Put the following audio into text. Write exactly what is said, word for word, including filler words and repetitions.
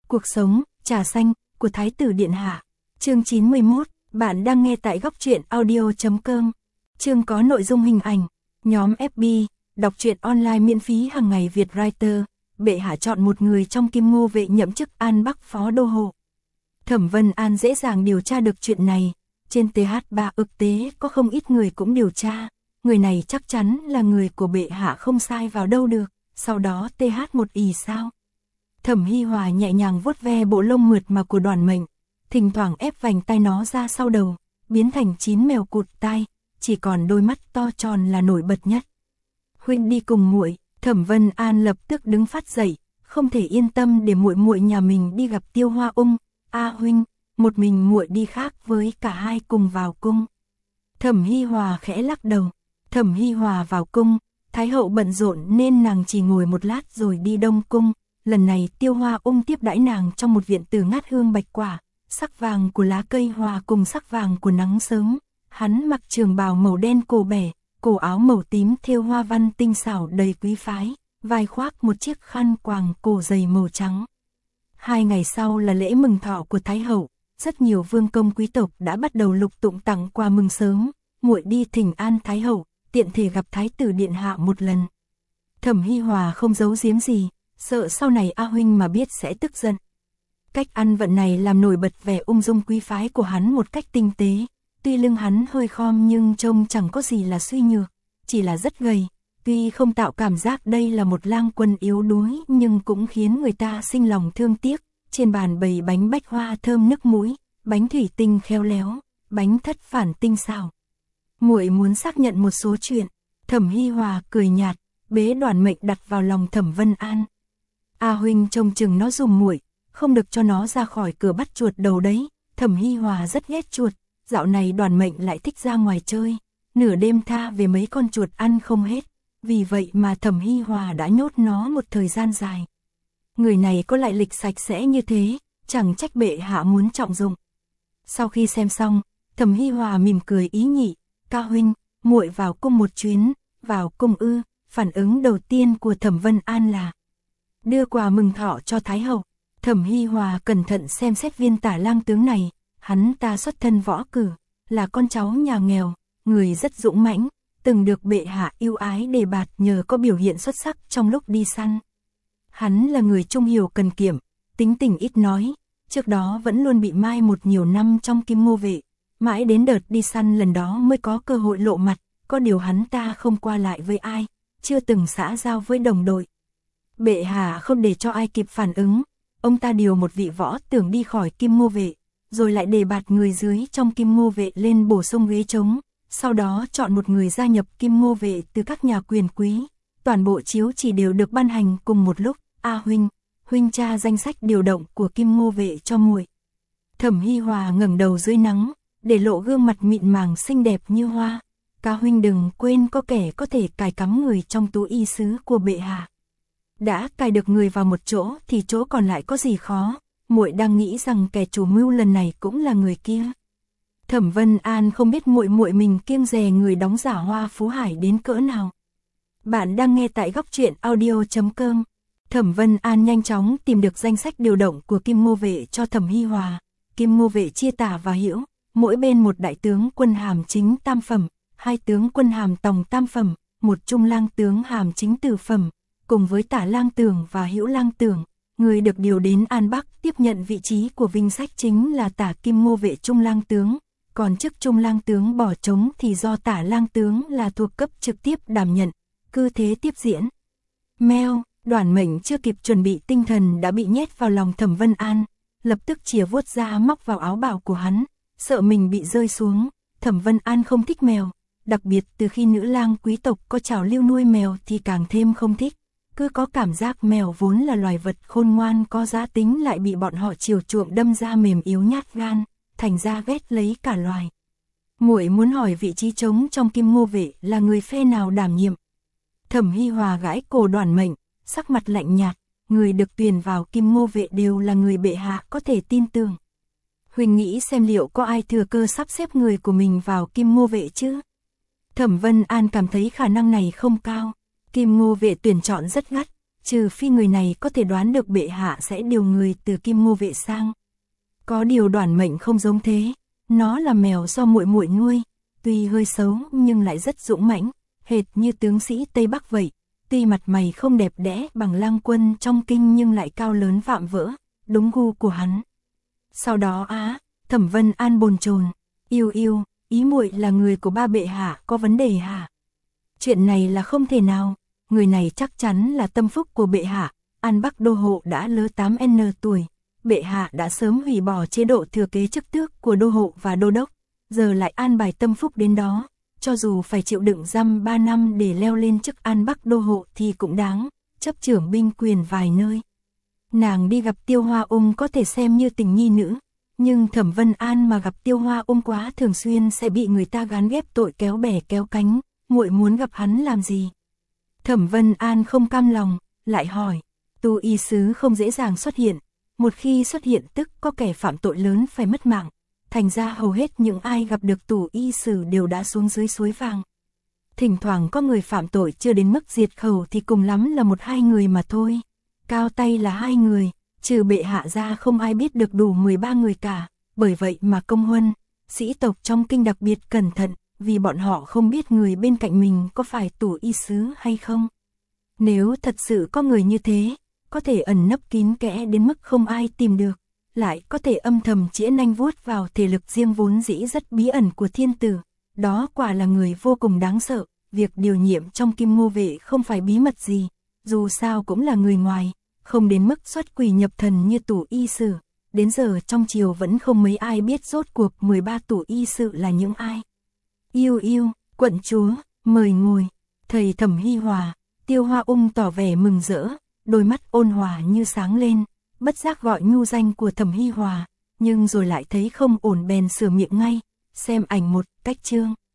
Cuộc sống, trà xanh, của Thái tử Điện Hạ. Chương chín mươi mốt, bạn đang nghe tại góc truyện audio chấm com. Chương có nội dung hình ảnh. Nhóm ép bê, đọc truyện online miễn phí hàng ngày Việt Writer. Bệ hạ chọn một người trong Kim Ngô vệ nhậm chức An Bắc Phó Đô Hộ. Thẩm Vân An dễ dàng điều tra được chuyện này. Trên tê hát ba ức tế có không ít người cũng điều tra. Người này chắc chắn là người của bệ hạ không sai vào đâu được. Sau đó tê hát một ì sao. Thẩm Hi Hòa nhẹ nhàng vuốt ve bộ lông mượt mà của Đoàn Mệnh, thỉnh thoảng ép vành tai nó ra sau đầu, biến thành chín mèo cụt tai, chỉ còn đôi mắt to tròn là nổi bật nhất. Huynh đi cùng muội. Thẩm Vân An lập tức đứng phát dậy, không thể yên tâm để muội muội nhà mình đi gặp Tiêu Hoa Ung. A huynh, một mình muội đi khác với cả hai cùng vào cung. Thẩm Hi Hòa khẽ lắc đầu. Thẩm Hi Hòa vào cung, Thái hậu bận rộn nên nàng chỉ ngồi một lát rồi đi Đông cung. Lần này Tiêu Hoa Ung tiếp đãi nàng trong một viện từ ngát hương bạch quả, sắc vàng của lá cây hòa cùng sắc vàng của nắng sớm. Hắn mặc trường bào màu đen cổ bẻ, cổ áo màu tím thêu hoa văn tinh xảo đầy quý phái, vai khoác một chiếc khăn quàng cổ dày màu trắng. Hai ngày sau là lễ mừng thọ của Thái hậu, rất nhiều vương công quý tộc đã bắt đầu lục tụng tặng quà mừng sớm. Muội đi thỉnh an Thái hậu, tiện thể gặp Thái tử Điện Hạ một lần. Thẩm Hi Hòa không giấu giếm gì, sợ sau này A huynh mà biết sẽ tức giận. Cách ăn vận này làm nổi bật vẻ ung dung quý phái của hắn một cách tinh tế. Tuy lưng hắn hơi khom nhưng trông chẳng có gì là suy nhược, chỉ là rất gầy. Tuy không tạo cảm giác đây là một lang quân yếu đuối nhưng cũng khiến người ta sinh lòng thương tiếc. Trên bàn bày bánh bách hoa thơm nức mũi, bánh thủy tinh khéo léo, bánh thất phản tinh xảo. Muội muốn xác nhận một số chuyện. Thẩm Hi Hòa cười nhạt, bế Đoàn Mệnh đặt vào lòng Thẩm Vân An. A huynh trông chừng nó dùm muội, không được cho nó ra khỏi cửa bắt chuột đầu đấy. Thẩm Hi Hòa rất ghét chuột, dạo này Đoàn Mệnh lại thích ra ngoài chơi, nửa đêm tha về mấy con chuột ăn không hết, vì vậy mà Thẩm Hi Hòa đã nhốt nó một thời gian dài. Người này có lại lịch sạch sẽ như thế, chẳng trách bệ hạ muốn trọng dụng. Sau khi xem xong, Thẩm Hi Hòa mỉm cười ý nhị, ca huynh, muội vào cung một chuyến. Vào cung ư? Phản ứng đầu tiên của Thẩm Vân An là đưa quà mừng thọ cho Thái hậu. Thẩm Hi Hòa cẩn thận xem xét viên tả lang tướng này, hắn ta xuất thân võ cử, là con cháu nhà nghèo, người rất dũng mãnh, từng được bệ hạ yêu ái đề bạt nhờ có biểu hiện xuất sắc trong lúc đi săn. Hắn là người trung hiếu cần kiệm, tính tình ít nói, trước đó vẫn luôn bị mai một nhiều năm trong Kim Ngô vệ, mãi đến đợt đi săn lần đó mới có cơ hội lộ mặt, có điều hắn ta không qua lại với ai, chưa từng xã giao với đồng đội. Bệ hạ không để cho ai kịp phản ứng, ông ta điều một vị võ tưởng đi khỏi Kim Ngô vệ, rồi lại đề bạt người dưới trong Kim Ngô vệ lên bổ sung ghế trống, sau đó chọn một người gia nhập Kim Ngô vệ từ các nhà quyền quý. Toàn bộ chiếu chỉ đều được ban hành cùng một lúc. A huynh, huynh tra danh sách điều động của Kim Ngô vệ cho muội. Thẩm Hi Hòa ngẩng đầu dưới nắng, để lộ gương mặt mịn màng xinh đẹp như hoa. Ca huynh đừng quên có kẻ có thể cài cắm người trong tú y sứ của bệ hạ. Đã cài được người vào một chỗ thì chỗ còn lại có gì khó. Muội đang nghĩ rằng kẻ chủ mưu lần này cũng là người kia. Thẩm Vân An không biết muội muội mình kiêng dè người đóng giả Hoa Phú Hải đến cỡ nào. Bạn đang nghe tại góc truyện audio chấm com. Thẩm Vân An nhanh chóng tìm được danh sách điều động của Kim Ngô vệ cho Thẩm Hi Hòa. Kim Ngô vệ chia tả và hữu, mỗi bên một đại tướng quân hàm chính tam phẩm, hai tướng quân hàm tòng tam phẩm, một trung lang tướng hàm chính tử phẩm, cùng với tả lang tưởng và hữu lang tưởng. Người được điều đến An Bắc tiếp nhận vị trí của Vinh Sách chính là tả Kim Ngô vệ trung lang tướng, còn chức trung lang tướng bỏ trống thì do tả lang tướng là thuộc cấp trực tiếp đảm nhận. Cứ thế tiếp diễn. Meo, Đoàn Mệnh chưa kịp chuẩn bị tinh thần đã bị nhét vào lòng Thẩm Vân An, lập tức chìa vuốt ra móc vào áo bào của hắn, sợ mình bị rơi xuống. Thẩm Vân An không thích mèo, đặc biệt từ khi nữ lang quý tộc có trào lưu nuôi mèo thì càng thêm không thích. Cứ có cảm giác mèo vốn là loài vật khôn ngoan có giá tính lại bị bọn họ chiều chuộng đâm ra mềm yếu nhát gan, thành ra ghét lấy cả loài. Muội muốn hỏi vị trí trống trong Kim Ngô vệ là người phe nào đảm nhiệm? Thẩm Hi Hòa gãi cổ Đoàn Mệnh, sắc mặt lạnh nhạt, người được tuyển vào Kim Ngô vệ đều là người bệ hạ có thể tin tưởng. Huynh nghĩ xem liệu có ai thừa cơ sắp xếp người của mình vào Kim Ngô vệ chứ? Thẩm Vân An cảm thấy khả năng này không cao. Kim Ngô vệ tuyển chọn rất gắt, trừ phi người này có thể đoán được bệ hạ sẽ điều người từ Kim Ngô Vệ sang. Có điều Đoản Mệnh không giống thế, nó là mèo do muội muội nuôi, tuy hơi xấu nhưng lại rất dũng mãnh, hệt như tướng sĩ Tây Bắc vậy, tuy mặt mày không đẹp đẽ bằng Lang Quân trong kinh nhưng lại cao lớn vạm vỡ, đúng gu của hắn. Sau đó á, Thẩm Vân An bồn chồn, "Yêu yêu, ý muội là người của ba bệ hạ có vấn đề hả?" "Chuyện này là không thể nào, người này chắc chắn là tâm phúc của bệ hạ, An Bắc đô hộ đã lớ tám N tuổi, bệ hạ đã sớm hủy bỏ chế độ thừa kế chức tước của đô hộ và đô đốc, giờ lại an bài tâm phúc đến đó, cho dù phải chịu đựng giam ba năm để leo lên chức An Bắc đô hộ thì cũng đáng, chấp trưởng binh quyền vài nơi." Nàng đi gặp Tiêu Hoa Ung có thể xem như tình nhi nữ, nhưng Thẩm Vân An mà gặp Tiêu Hoa Ung quá thường xuyên sẽ bị người ta gán ghép tội kéo bè kéo cánh, muội muốn gặp hắn làm gì? Thẩm Vân An không cam lòng, lại hỏi, Tu y sứ không dễ dàng xuất hiện, một khi xuất hiện tức có kẻ phạm tội lớn phải mất mạng, thành ra hầu hết những ai gặp được tù y sử đều đã xuống dưới suối vàng. Thỉnh thoảng có người phạm tội chưa đến mức diệt khẩu thì cùng lắm là một hai người mà thôi. Cao tay là hai người, trừ bệ hạ ra không ai biết được đủ mười ba người cả, bởi vậy mà công huân, sĩ tộc trong kinh đặc biệt cẩn thận, vì bọn họ không biết người bên cạnh mình có phải tù y sứ hay không. Nếu thật sự có người như thế, có thể ẩn nấp kín kẽ đến mức không ai tìm được, lại có thể âm thầm chĩa nanh vuốt vào thể lực riêng vốn dĩ rất bí ẩn của thiên tử, đó quả là người vô cùng đáng sợ. Việc điều nhiệm trong Kim Ngô Vệ không phải bí mật gì, dù sao cũng là người ngoài, không đến mức xuất quỷ nhập thần như tù y sử. Đến giờ trong triều vẫn không mấy ai biết rốt cuộc mười ba tù y sự là những ai. Yêu yêu, quận chúa, mời ngồi. Thầy Thẩm Hi Hòa, Tiêu Hoa Ung tỏ vẻ mừng rỡ, đôi mắt ôn hòa như sáng lên, bất giác gọi nhu danh của Thẩm Hi Hòa, nhưng rồi lại thấy không ổn bèn sửa miệng ngay, xem ảnh một, cách chương.